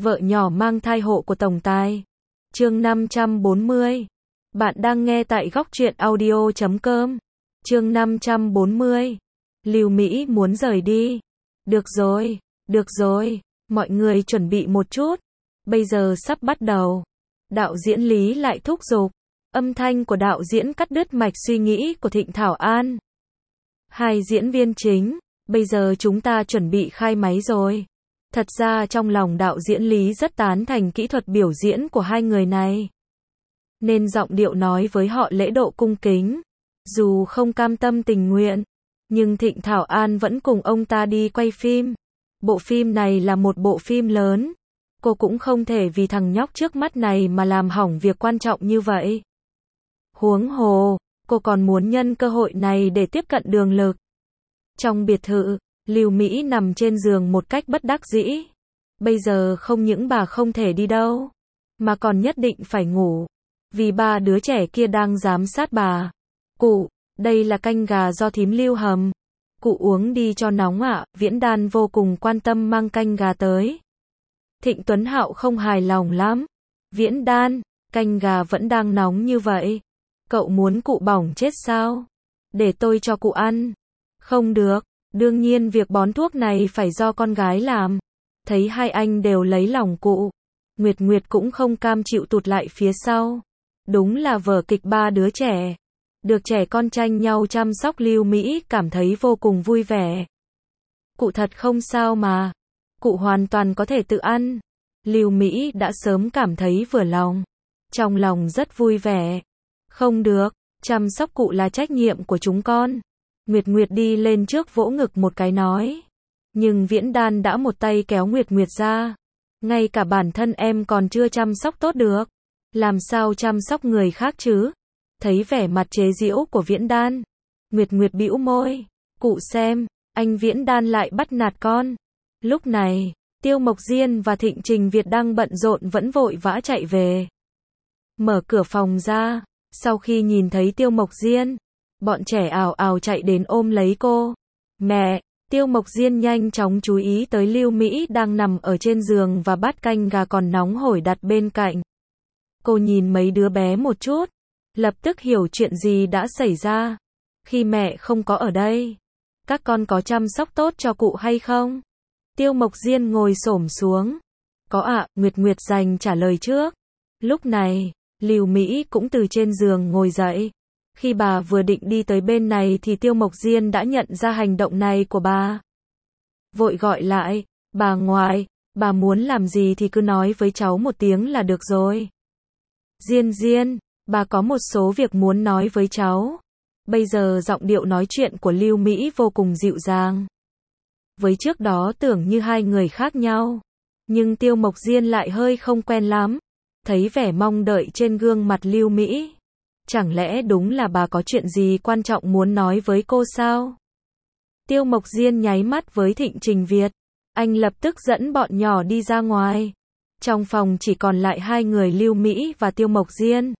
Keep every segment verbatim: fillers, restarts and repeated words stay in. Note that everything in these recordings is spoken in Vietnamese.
Vợ nhỏ mang thai hộ của tổng tài. Chương năm trăm bốn mươi. Bạn đang nghe tại góc truyện audio chấm com. Chương năm trăm bốn mươi. Lưu Mỹ muốn rời đi. Được rồi, được rồi, mọi người chuẩn bị một chút. Bây giờ sắp bắt đầu. Đạo diễn Lý lại thúc giục. Âm thanh của đạo diễn cắt đứt mạch suy nghĩ của Thịnh Thảo An. Hai diễn viên chính, bây giờ chúng ta chuẩn bị khai máy rồi. Thật ra trong lòng đạo diễn Lý rất tán thành kỹ thuật biểu diễn của hai người này. Nên giọng điệu nói với họ lễ độ cung kính. Dù không cam tâm tình nguyện, nhưng Thịnh Thảo An vẫn cùng ông ta đi quay phim. Bộ phim này là một bộ phim lớn. Cô cũng không thể vì thằng nhóc trước mắt này mà làm hỏng việc quan trọng như vậy. Huống hồ, cô còn muốn nhân cơ hội này để tiếp cận Đường Lực. Trong biệt thự, Lưu Mỹ nằm trên giường một cách bất đắc dĩ. Bây giờ không những bà không thể đi đâu, mà còn nhất định phải ngủ. Vì ba đứa trẻ kia đang giám sát bà. Cụ, đây là canh gà do thím Lưu hầm. Cụ uống đi cho nóng ạ. Viễn Đan vô cùng quan tâm mang canh gà tới. Thịnh Tuấn Hạo không hài lòng lắm. Viễn Đan, canh gà vẫn đang nóng như vậy. Cậu muốn cụ bỏng chết sao? Để tôi cho cụ ăn. Không được, đương nhiên việc bón thuốc này phải do con gái làm. Thấy hai anh đều lấy lòng cụ, Nguyệt Nguyệt cũng không cam chịu tụt lại phía sau. Đúng là vở kịch ba đứa trẻ. Được trẻ con tranh nhau chăm sóc, Lưu Mỹ cảm thấy vô cùng vui vẻ. Cụ thật không sao mà. Cụ hoàn toàn có thể tự ăn. Lưu Mỹ đã sớm cảm thấy vừa lòng. Trong lòng rất vui vẻ. Không được, chăm sóc cụ là trách nhiệm của chúng con. Nguyệt Nguyệt đi lên trước vỗ ngực một cái nói. Nhưng Viễn Đan đã một tay kéo Nguyệt Nguyệt ra. Ngay cả bản thân em còn chưa chăm sóc tốt được. Làm sao chăm sóc người khác chứ? Thấy vẻ mặt chế giễu của Viễn Đan, Nguyệt Nguyệt bĩu môi. Cụ xem, anh Viễn Đan lại bắt nạt con. Lúc này, Tiêu Mộc Diên và Thịnh Trình Việt đang bận rộn vẫn vội vã chạy về. Mở cửa phòng ra, sau khi nhìn thấy Tiêu Mộc Diên, bọn trẻ ào ào chạy đến ôm lấy cô. Mẹ! Tiêu Mộc Diên nhanh chóng chú ý tới Lưu Mỹ đang nằm ở trên giường và bát canh gà còn nóng hổi đặt bên cạnh. Cô nhìn mấy đứa bé một chút, lập tức hiểu chuyện gì đã xảy ra. Khi mẹ không có ở đây, các con có chăm sóc tốt cho cụ hay không? Tiêu Mộc Diên ngồi xổm xuống. Có ạ, Nguyệt Nguyệt dành trả lời trước. Lúc này, Lưu Mỹ cũng từ trên giường ngồi dậy. Khi bà vừa định đi tới bên này thì Tiêu Mộc Diên đã nhận ra hành động này của bà. Vội gọi lại, bà ngoại, bà muốn làm gì thì cứ nói với cháu một tiếng là được rồi. Diên Diên, bà có một số việc muốn nói với cháu. Bây giờ giọng điệu nói chuyện của Lưu Mỹ vô cùng dịu dàng. Với trước đó tưởng như hai người khác nhau. Nhưng Tiêu Mộc Diên lại hơi không quen lắm. Thấy vẻ mong đợi trên gương mặt Lưu Mỹ. Chẳng lẽ đúng là bà có chuyện gì quan trọng muốn nói với cô sao? Tiêu Mộc Diên nháy mắt với Thịnh Trình Việt. Anh lập tức dẫn bọn nhỏ đi ra ngoài. Trong phòng chỉ còn lại hai người Lưu Mỹ và Tiêu Mộc Diên.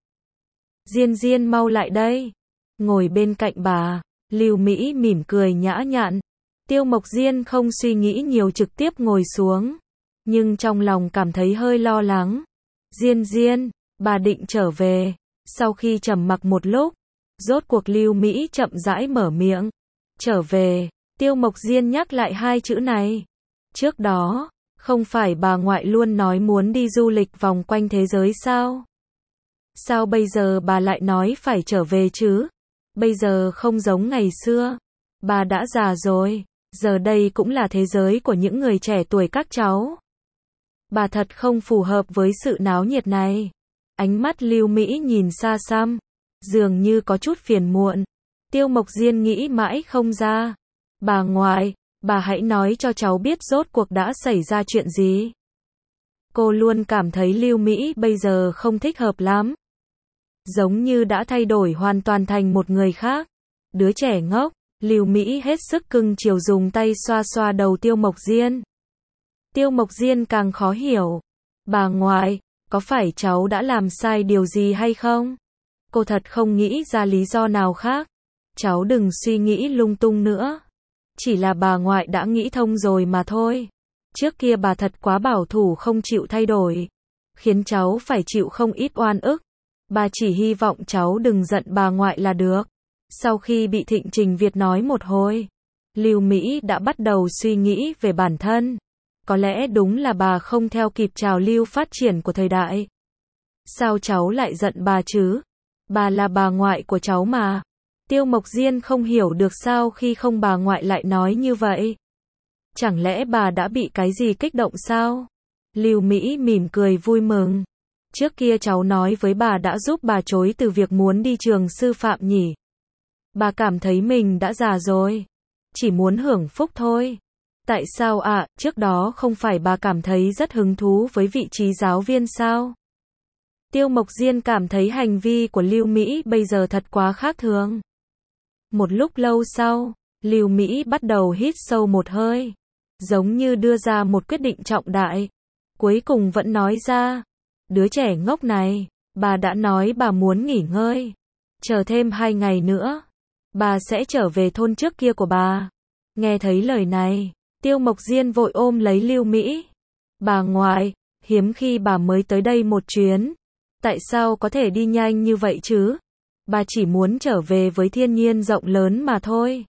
Diên Diên mau lại đây. Ngồi bên cạnh bà, Lưu Mỹ mỉm cười nhã nhặn. Tiêu Mộc Diên không suy nghĩ nhiều trực tiếp ngồi xuống. Nhưng trong lòng cảm thấy hơi lo lắng. Diên Diên, bà định trở về. Sau khi trầm mặc một lúc, rốt cuộc Lưu Mỹ chậm rãi mở miệng. Trở về, Tiêu Mộc Diên nhắc lại hai chữ này. Trước đó, không phải bà ngoại luôn nói muốn đi du lịch vòng quanh thế giới sao? Sao bây giờ bà lại nói phải trở về chứ? Bây giờ không giống ngày xưa. Bà đã già rồi, giờ đây cũng là thế giới của những người trẻ tuổi các cháu. Bà thật không phù hợp với sự náo nhiệt này. Ánh mắt Lưu Mỹ nhìn xa xăm, dường như có chút phiền muộn. Tiêu Mộc Diên nghĩ mãi không ra. Bà ngoại, bà hãy nói cho cháu biết rốt cuộc đã xảy ra chuyện gì. Cô luôn cảm thấy Lưu Mỹ bây giờ không thích hợp lắm. Giống như đã thay đổi hoàn toàn thành một người khác. Đứa trẻ ngốc, Lưu Mỹ hết sức cưng chiều dùng tay xoa xoa đầu Tiêu Mộc Diên. Tiêu Mộc Diên càng khó hiểu. Bà ngoại, có phải cháu đã làm sai điều gì hay không? Cô thật không nghĩ ra lý do nào khác. Cháu đừng suy nghĩ lung tung nữa. Chỉ là bà ngoại đã nghĩ thông rồi mà thôi. Trước kia bà thật quá bảo thủ không chịu thay đổi, khiến cháu phải chịu không ít oan ức. Bà chỉ hy vọng cháu đừng giận bà ngoại là được. Sau khi bị Thịnh Trình Việt nói một hồi, Lưu Mỹ đã bắt đầu suy nghĩ về bản thân. Có lẽ đúng là bà không theo kịp trào lưu phát triển của thời đại. Sao cháu lại giận bà chứ? Bà là bà ngoại của cháu mà. Tiêu Mộc Diên không hiểu được sao khi không bà ngoại lại nói như vậy. Chẳng lẽ bà đã bị cái gì kích động sao? Lưu Mỹ mỉm cười vui mừng. Trước kia cháu nói với bà đã giúp bà chối từ việc muốn đi trường sư phạm nhỉ? Bà cảm thấy mình đã già rồi, chỉ muốn hưởng phúc thôi. Tại sao ạ? À, trước đó không phải bà cảm thấy rất hứng thú với vị trí giáo viên sao? Tiêu Mộc Diên cảm thấy hành vi của Lưu Mỹ bây giờ thật quá khác thường. Một lúc lâu sau, Lưu Mỹ bắt đầu hít sâu một hơi, giống như đưa ra một quyết định trọng đại. Cuối cùng vẫn nói ra, đứa trẻ ngốc này, bà đã nói bà muốn nghỉ ngơi. Chờ thêm hai ngày nữa, bà sẽ trở về thôn trước kia của bà. Nghe thấy lời này, Tiêu Mộc Diên vội ôm lấy Lưu Mỹ. Bà ngoại, hiếm khi bà mới tới đây một chuyến. Tại sao có thể đi nhanh như vậy chứ? Bà chỉ muốn trở về với thiên nhiên rộng lớn mà thôi.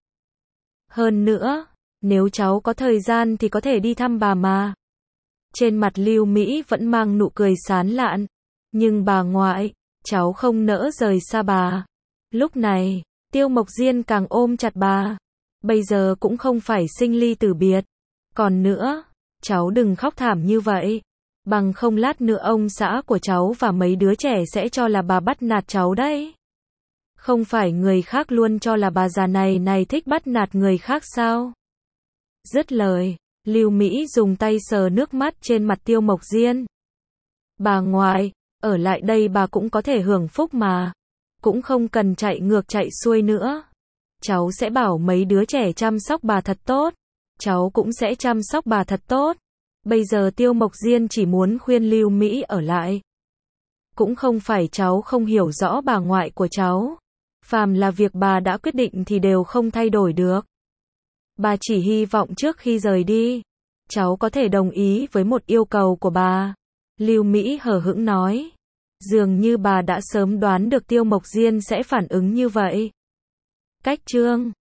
Hơn nữa, nếu cháu có thời gian thì có thể đi thăm bà mà. Trên mặt Lưu Mỹ vẫn mang nụ cười sán lạn. Nhưng bà ngoại, cháu không nỡ rời xa bà. Lúc này, Tiêu Mộc Diên càng ôm chặt bà. Bây giờ cũng không phải sinh ly tử biệt. Còn nữa, cháu đừng khóc thảm như vậy. Bằng không lát nữa ông xã của cháu và mấy đứa trẻ sẽ cho là bà bắt nạt cháu đấy. Không phải người khác luôn cho là bà già này này thích bắt nạt người khác sao? Dứt lời, Lưu Mỹ dùng tay sờ nước mắt trên mặt Tiêu Mộc Diên. Bà ngoại, ở lại đây bà cũng có thể hưởng phúc mà. Cũng không cần chạy ngược chạy xuôi nữa. Cháu sẽ bảo mấy đứa trẻ chăm sóc bà thật tốt. Cháu cũng sẽ chăm sóc bà thật tốt. Bây giờ Tiêu Mộc Diên chỉ muốn khuyên Lưu Mỹ ở lại. Cũng không phải cháu không hiểu rõ bà ngoại của cháu. Phàm là việc bà đã quyết định thì đều không thay đổi được. Bà chỉ hy vọng trước khi rời đi, cháu có thể đồng ý với một yêu cầu của bà. Lưu Mỹ hờ hững nói. Dường như bà đã sớm đoán được Tiêu Mộc Diên sẽ phản ứng như vậy. Cách chương